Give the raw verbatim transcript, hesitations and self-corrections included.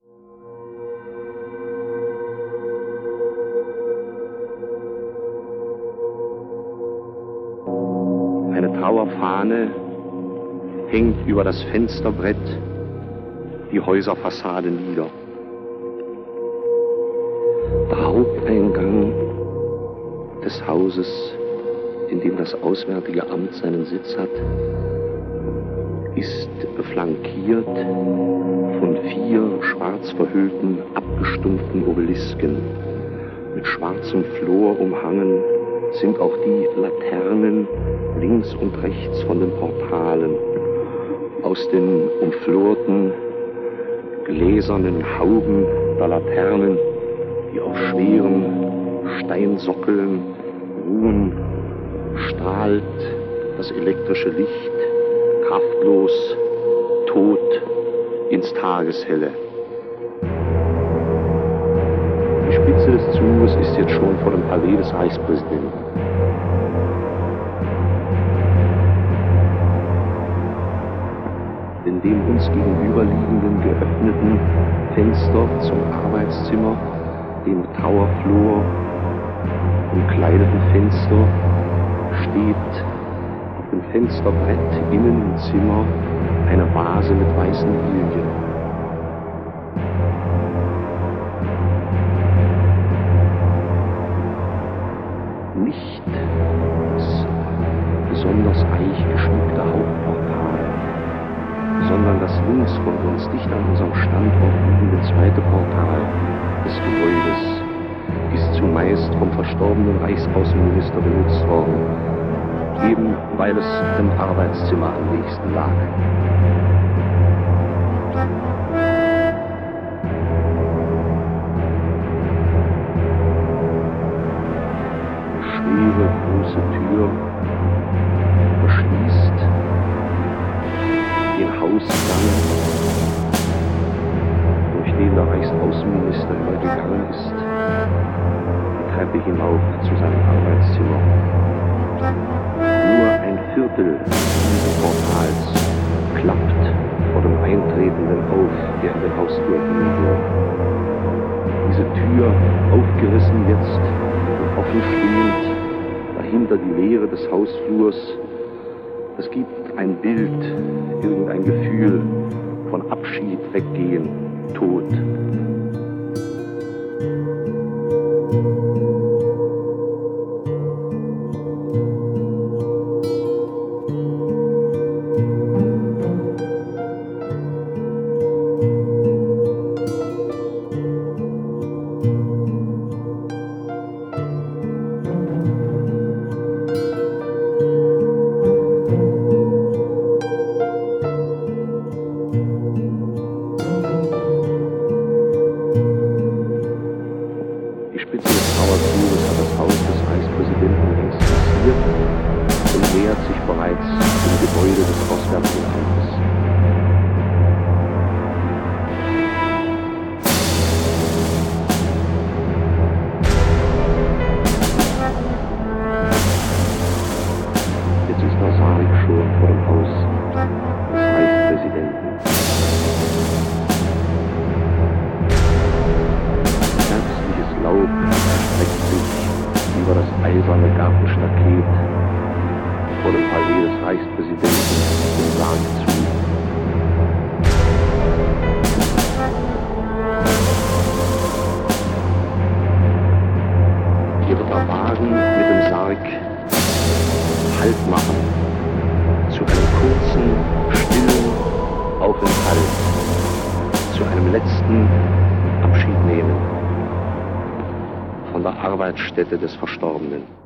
Eine Trauerfahne hängt über das Fensterbrett die Häuserfassade nieder. Der Haupteingang des Hauses, in dem das Auswärtige Amt seinen Sitz hat, ist flankiert von vier schwarz verhüllten, abgestumpften Obelisken. Mit schwarzem Flor umhangen sind auch die Laternen links und rechts von den Portalen. Aus den umflorten, gläsernen Hauben der Laternen, die auf schweren Steinsockeln ruhen, strahlt das elektrische Licht kraftlos, tot ins Tageshelle. Die Spitze des Zuges ist jetzt schon vor dem Palais des Reichspräsidenten. In dem uns gegenüberliegenden geöffneten Fenster zum Arbeitszimmer, dem Trauerflor umkleideten Fenster, steht auf dem Fensterbrett innen im Zimmer eine Vase mit weißen Lilien. Nicht das besonders reich geschmückte Hauptportal, sondern das links von uns, dicht an unserem Standort liegende zweite Portal des Gebäudes, ist zumeist vom verstorbenen Reichsaußenminister benutzt worden, eben weil es dem Arbeitszimmer am nächsten lag. Eine schwere, große Tür verschließt den Hausgang, durch den der Reichsaußenminister übergegangen ist, die Treppe hinauf zu seinem Arbeitszimmer. Nur ein Viertel dieses Portals klappt vor dem Eintretenden auf, der in den Hausflur gehen will. Diese Tür, aufgerissen jetzt und offen stehend, dahinter die Leere des Hausflurs, das gibt ein Bild, irgendein Gefühl von Abschied, Weggehen, Tod. Arbeitsstätte des Verstorbenen.